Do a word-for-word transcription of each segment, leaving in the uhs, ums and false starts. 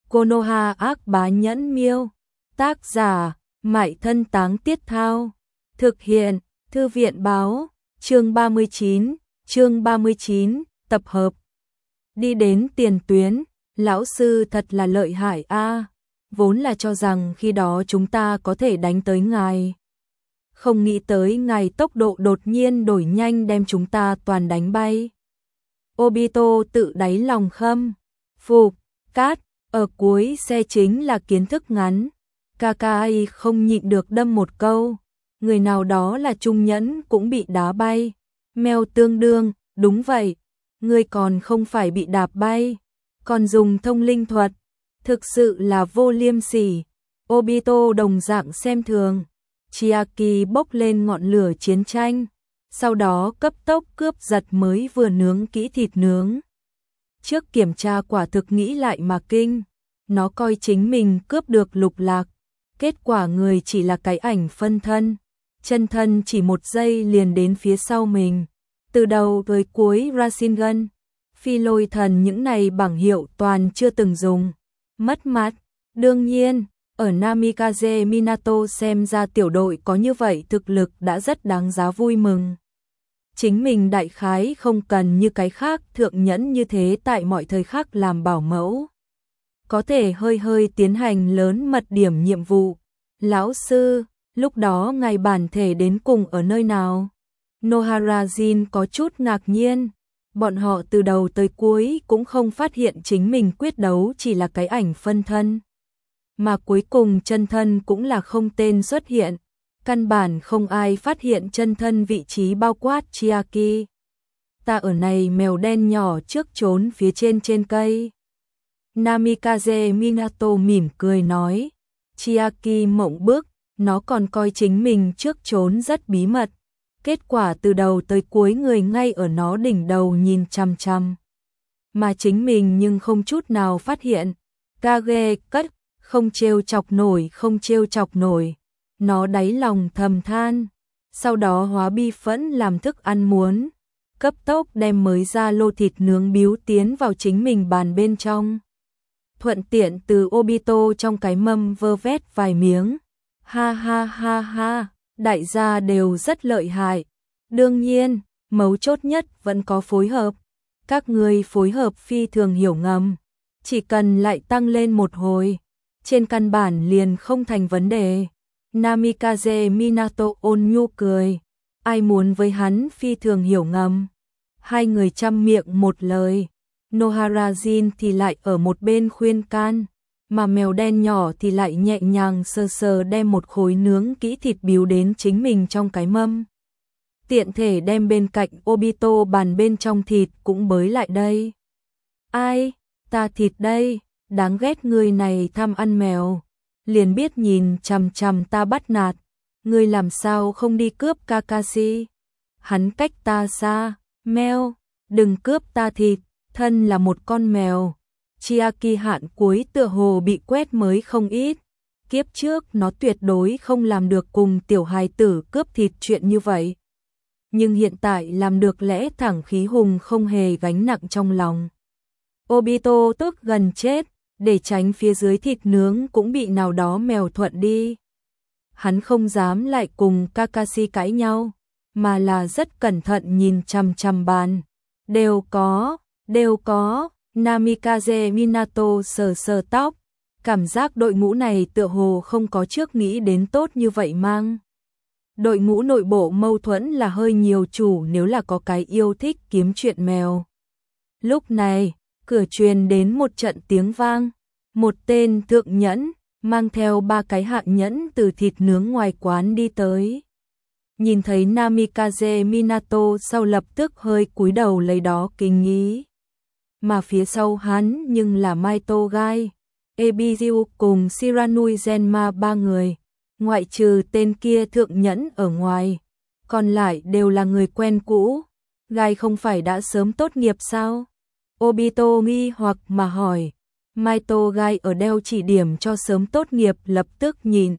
Konoha ác bá nhẫn miêu. Tác giả, Mại Thân Táng Tiết Thao. Thực hiện, Thư viện báo, chương ba mươi chín, chương ba mươi chín, tập hợp. Đi đến tiền tuyến, lão sư thật là lợi hại a, vốn là cho rằng khi đó chúng ta có thể đánh tới ngài. Không nghĩ tới ngài tốc độ đột nhiên đổi nhanh đem chúng ta toàn đánh bay. Obito tự đáy lòng khâm phục. Cát, ở cuối xe chính là kiến thức ngắn. Kakai không nhịn được đâm một câu. Người nào đó là trung nhẫn cũng bị đá bay. Mèo tương đương, đúng vậy. Người còn không phải bị đạp bay, còn dùng thông linh thuật. Thực sự là vô liêm sỉ. Obito đồng dạng xem thường. Chiaki bốc lên ngọn lửa chiến tranh. Sau đó cấp tốc cướp giật mới vừa nướng kỹ thịt nướng. Trước kiểm tra quả thực nghĩ lại mà kinh. Nó coi chính mình cướp được lục lạc. Kết quả người chỉ là cái ảnh phân thân. Chân thân chỉ một giây liền đến phía sau mình. Từ đầu tới cuối Rasengan, phi lôi thần những này bảng hiệu toàn chưa từng dùng. Mất mặt. Đương nhiên, ở Namikaze Minato xem ra tiểu đội có như vậy thực lực đã rất đáng giá vui mừng. Chính mình đại khái không cần như cái khác thượng nhẫn như thế tại mọi thời khắc làm bảo mẫu. Có thể hơi hơi tiến hành lớn mật điểm nhiệm vụ. Lão sư, lúc đó ngài bản thể đến cùng ở nơi nào? Noharajin có chút ngạc nhiên. Bọn họ từ đầu tới cuối cũng không phát hiện chính mình quyết đấu chỉ là cái ảnh phân thân. Mà cuối cùng chân thân cũng là không tên xuất hiện. Căn bản không ai phát hiện chân thân vị trí bao quát Chiaki. Ta ở này mèo đen nhỏ trước trốn phía trên trên cây. Namikaze Minato mỉm cười nói. Chiaki mộng bức, nó còn coi chính mình trước trốn rất bí mật. Kết quả từ đầu tới cuối người ngay ở nó đỉnh đầu nhìn chằm chằm. Mà chính mình nhưng không chút nào phát hiện. Kage cất, không trêu chọc nổi, không trêu chọc nổi. Nó đáy lòng thầm than. Sau đó hóa bi phẫn làm thức ăn muốn. Cấp tốc đem mới ra lô thịt nướng biếu tiến vào chính mình bàn bên trong. Thuận tiện từ Obito trong cái mâm vơ vét vài miếng. Ha ha ha ha, đại gia đều rất lợi hại. Đương nhiên, mấu chốt nhất vẫn có phối hợp. Các người phối hợp phi thường hiểu ngầm. Chỉ cần lại tăng lên một hồi, trên căn bản liền không thành vấn đề. Namikaze Minato ôn nhu cười. Ai muốn với hắn phi thường hiểu ngầm. Hai người chăm miệng một lời. Noharajin thì lại ở một bên khuyên can. Mà mèo đen nhỏ thì lại nhẹ nhàng sờ sờ đem một khối nướng kỹ thịt biếu đến chính mình trong cái mâm. Tiện thể đem bên cạnh Obito bàn bên trong thịt cũng bới lại đây. Ai, ta thịt đây, đáng ghét người này tham ăn mèo. Liền biết nhìn chằm chằm ta bắt nạt. Ngươi làm sao không đi cướp Kakashi? Hắn cách ta xa. Mèo, đừng cướp ta thịt, thân là một con mèo. Chiaki hạn cuối tựa hồ bị quét mới không ít. Kiếp trước nó tuyệt đối không làm được cùng tiểu hài tử cướp thịt chuyện như vậy. Nhưng hiện tại làm được lẽ thẳng khí hùng không hề gánh nặng trong lòng. Obito tức gần chết. Để tránh phía dưới thịt nướng cũng bị nào đó mèo thuận đi. Hắn không dám lại cùng Kakashi cãi nhau, mà là rất cẩn thận nhìn chằm chằm bàn. Đều có, đều có. Namikaze Minato sờ sờ tóc. Cảm giác đội ngũ này tựa hồ không có trước nghĩ đến tốt như vậy mang. Đội ngũ nội bộ mâu thuẫn là hơi nhiều chủ nếu là có cái yêu thích kiếm chuyện mèo. Lúc này, cửa truyền đến một trận tiếng vang. Một tên thượng nhẫn, mang theo ba cái hạ nhẫn từ thịt nướng ngoài quán đi tới. Nhìn thấy Namikaze Minato sau lập tức hơi cúi đầu lấy đó kinh ý. Mà phía sau hắn nhưng là Maito Gai, Ebizu cùng Shiranui Zenma ba người. Ngoại trừ tên kia thượng nhẫn ở ngoài, còn lại đều là người quen cũ. Gai không phải đã sớm tốt nghiệp sao? Obito nghi hoặc mà hỏi. Maito Gai ở đeo chỉ điểm cho sớm tốt nghiệp lập tức nhìn.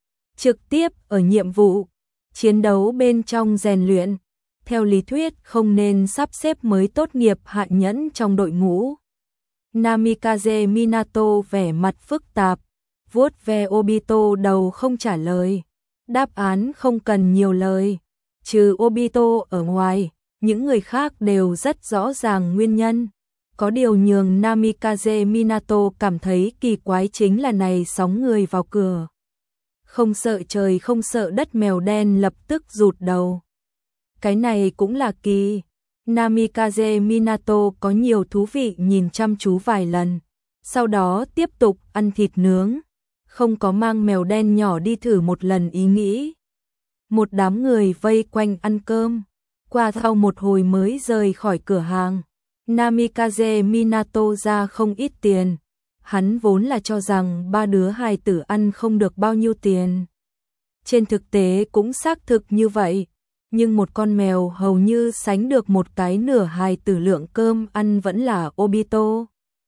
Trực tiếp ở nhiệm vụ, chiến đấu bên trong rèn luyện. Theo lý thuyết không nên sắp xếp mới tốt nghiệp hạ nhẫn trong đội ngũ. Namikaze Minato vẻ mặt phức tạp, vuốt ve Obito đầu không trả lời. Đáp án không cần nhiều lời. Trừ Obito ở ngoài, những người khác đều rất rõ ràng nguyên nhân. Có điều nhường Namikaze Minato cảm thấy kỳ quái chính là này sóng người vào cửa. Không sợ trời không sợ đất, mèo đen lập tức rụt đầu. Cái này cũng là kỳ. Namikaze Minato có nhiều thú vị nhìn chăm chú vài lần. Sau đó tiếp tục ăn thịt nướng. Không có mang mèo đen nhỏ đi thử một lần ý nghĩ. Một đám người vây quanh ăn cơm. Qua sau một hồi mới rời khỏi cửa hàng. Namikaze Minato ra không ít tiền. Hắn vốn là cho rằng ba đứa hài tử ăn không được bao nhiêu tiền. Trên thực tế cũng xác thực như vậy. Nhưng một con mèo hầu như sánh được một cái nửa hài tử lượng cơm ăn vẫn là Obito.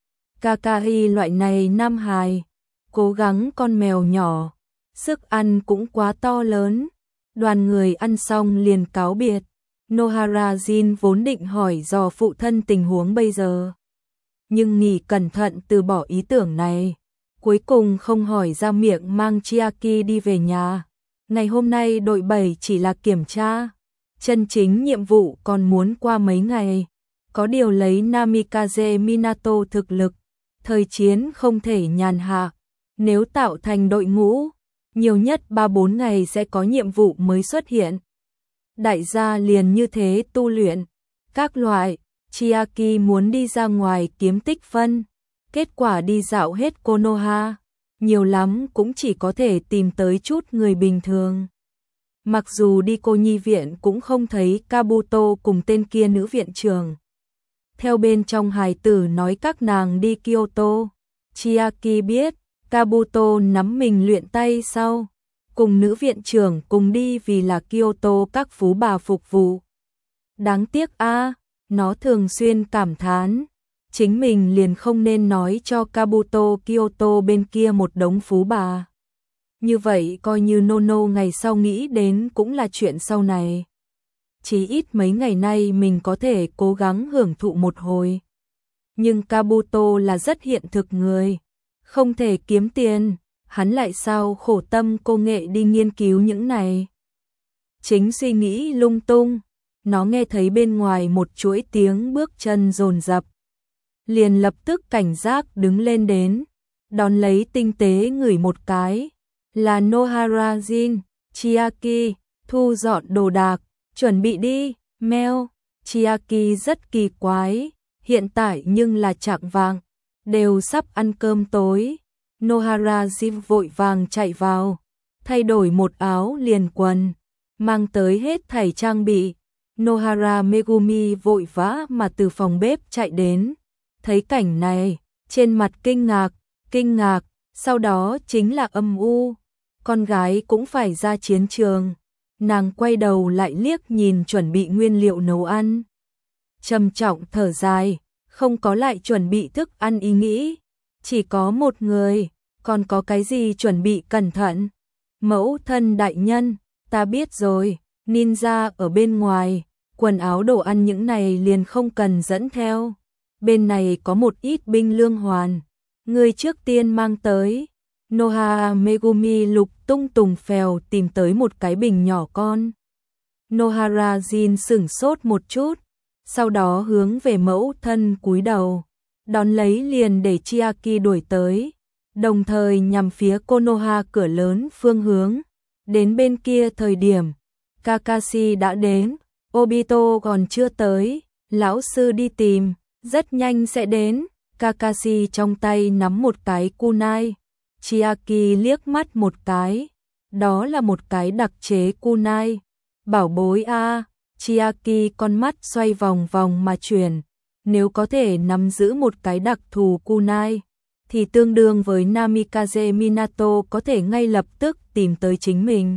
Kakahi loại này nam hài. Cố gắng con mèo nhỏ. Sức ăn cũng quá to lớn. Đoàn người ăn xong liền cáo biệt. Nohara Jin vốn định hỏi dò phụ thân tình huống bây giờ. Nhưng nghỉ cẩn thận từ bỏ ý tưởng này. Cuối cùng không hỏi ra miệng mang Chiaki đi về nhà. Ngày hôm nay đội bảy chỉ là kiểm tra. Chân chính nhiệm vụ còn muốn qua mấy ngày. Có điều lấy Namikaze Minato thực lực. Thời chiến không thể nhàn hạ. Nếu tạo thành đội ngũ, nhiều nhất ba bốn ngày sẽ có nhiệm vụ mới xuất hiện. Đại gia liền như thế tu luyện. Các loại, Chiaki muốn đi ra ngoài kiếm tích phân. Kết quả đi dạo hết Konoha. Nhiều lắm cũng chỉ có thể tìm tới chút người bình thường. Mặc dù đi cô nhi viện cũng không thấy Kabuto cùng tên kia nữ viện trưởng. Theo bên trong hài tử nói các nàng đi Kyoto. Chiaki biết, Kabuto nắm mình luyện tay sau. Cùng nữ viện trưởng cùng đi vì là Kyoto các phú bà phục vụ. Đáng tiếc a, nó thường xuyên cảm thán. Chính mình liền không nên nói cho Kabuto Kyoto bên kia một đống phú bà. Như vậy coi như Nono ngày sau nghĩ đến cũng là chuyện sau này. Chỉ ít mấy ngày nay mình có thể cố gắng hưởng thụ một hồi. Nhưng Kabuto là rất hiện thực người. Không thể kiếm tiền, hắn lại sao khổ tâm cô nghệ đi nghiên cứu những này. Chính suy nghĩ lung tung, nó nghe thấy bên ngoài một chuỗi tiếng bước chân dồn dập. Liền lập tức cảnh giác đứng lên đến, đón lấy tinh tế ngửi một cái. Là Nohara Jin, Chiaki, thu dọn đồ đạc, chuẩn bị đi, meo. Chiaki rất kỳ quái, hiện tại nhưng là chạng vạng, đều sắp ăn cơm tối. Nohara Jin vội vàng chạy vào, thay đổi một áo liền quần, mang tới hết thảy trang bị. Nohara Megumi vội vã mà từ phòng bếp chạy đến, thấy cảnh này, trên mặt kinh ngạc, kinh ngạc, sau đó chính là âm u. Con gái cũng phải ra chiến trường. Nàng quay đầu lại liếc nhìn chuẩn bị nguyên liệu nấu ăn. Trầm trọng thở dài, không có lại chuẩn bị thức ăn ý nghĩ. Chỉ có một người, còn có cái gì chuẩn bị cẩn thận. Mẫu thân đại nhân, ta biết rồi, ninja ở bên ngoài, quần áo đồ ăn những này liền không cần dẫn theo. Bên này có một ít binh lương hoàn, người trước tiên mang tới. Nohara Megumi lục tung tùng phèo tìm tới một cái bình nhỏ con. Nohara Jin sửng sốt một chút, sau đó hướng về mẫu thân cúi đầu, đón lấy liền để Chiaki đuổi tới, đồng thời nhằm phía Konoha cửa lớn phương hướng. Đến bên kia thời điểm, Kakashi đã đến, Obito còn chưa tới, lão sư đi tìm, rất nhanh sẽ đến. Kakashi trong tay nắm một cái kunai. Chiaki liếc mắt một cái, đó là một cái đặc chế kunai. Bảo bối a, Chiaki con mắt xoay vòng vòng mà chuyển, nếu có thể nắm giữ một cái đặc thù kunai, thì tương đương với Namikaze Minato có thể ngay lập tức tìm tới chính mình.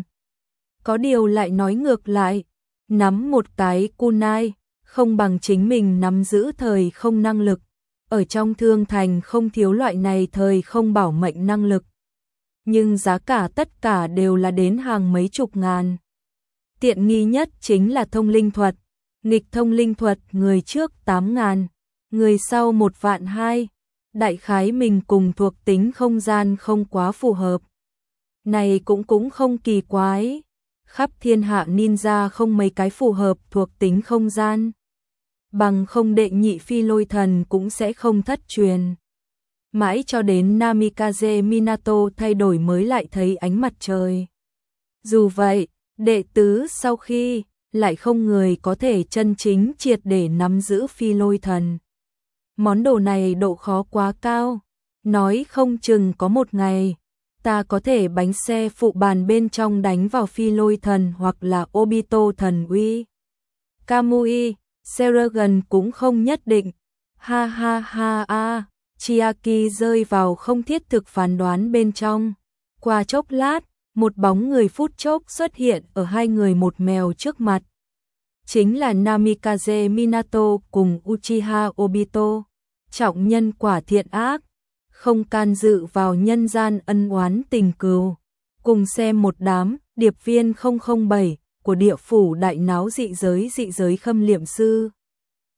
Có điều lại nói ngược lại, nắm một cái kunai, không bằng chính mình nắm giữ thời không năng lực. Ở trong thương thành không thiếu loại này thời không bảo mệnh năng lực. Nhưng giá cả tất cả đều là đến hàng mấy chục ngàn. Tiện nghi nhất chính là thông linh thuật. Nghịch thông linh thuật người trước tám ngàn, người sau một vạn hai. Đại khái mình cùng thuộc tính không gian không quá phù hợp. Này cũng cũng không kỳ quái. Khắp thiên hạ ninja không mấy cái phù hợp thuộc tính không gian. Bằng không đệ nhị phi lôi thần cũng sẽ không thất truyền. Mãi cho đến Namikaze Minato thay đổi mới lại thấy ánh mặt trời. Dù vậy, đệ tứ sau khi lại không người có thể chân chính triệt để nắm giữ phi lôi thần. Món đồ này độ khó quá cao, nói không chừng có một ngày, ta có thể bánh xe phụ bàn bên trong đánh vào phi lôi thần hoặc là Obito thần uy. Kamui, Seragon cũng không nhất định. Ha ha ha a, Chiaki rơi vào không thiết thực phán đoán bên trong. Qua chốc lát, một bóng người phút chốc xuất hiện ở hai người một mèo trước mặt. Chính là Namikaze Minato cùng Uchiha Obito, trọng nhân quả thiện ác, không can dự vào nhân gian ân oán tình cừu. Cùng xem một đám điệp viên không không bảy của địa phủ đại náo dị giới dị giới khâm liệm sư.